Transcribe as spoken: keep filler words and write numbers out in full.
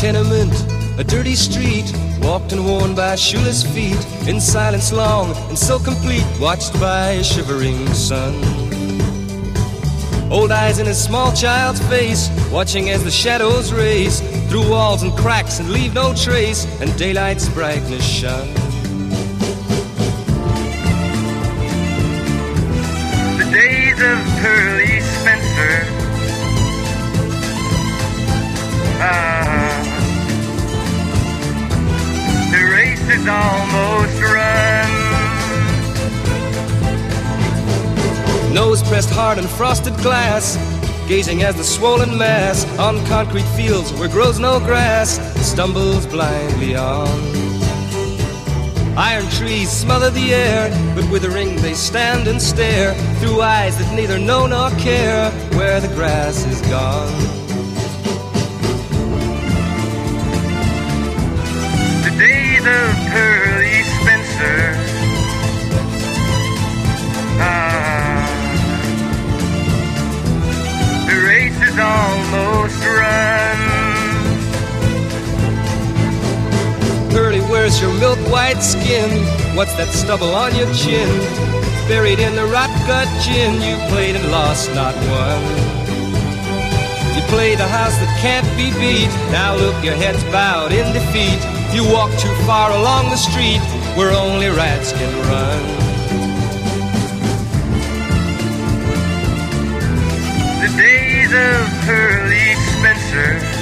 tenement, a dirty street, walked and worn by shoeless feet, in silence long and so complete, watched by a shivering sun. Old eyes in a small child's face, watching as the shadows race through walls and cracks and leave no trace, and daylight's brightness shone. The days of Pearly Spencer, ah, the race is almost run. Nose pressed hard on frosted glass, gazing as the swollen mass on concrete fields where grows no grass stumbles blindly on. Iron trees smother the air, but withering they stand and stare through eyes that neither know nor care where the grass is gone. The days of Pearly Spencer, ah, the race is almost run. Pearly, where's your milk-white skin? What's that stubble on your chin? Buried in the rot-gut gin, you played and lost, not won. You played a house that can't be beat, now look, your head's bowed in defeat. You walk too far along the street where only rats can run. The days of Pearly Spencer,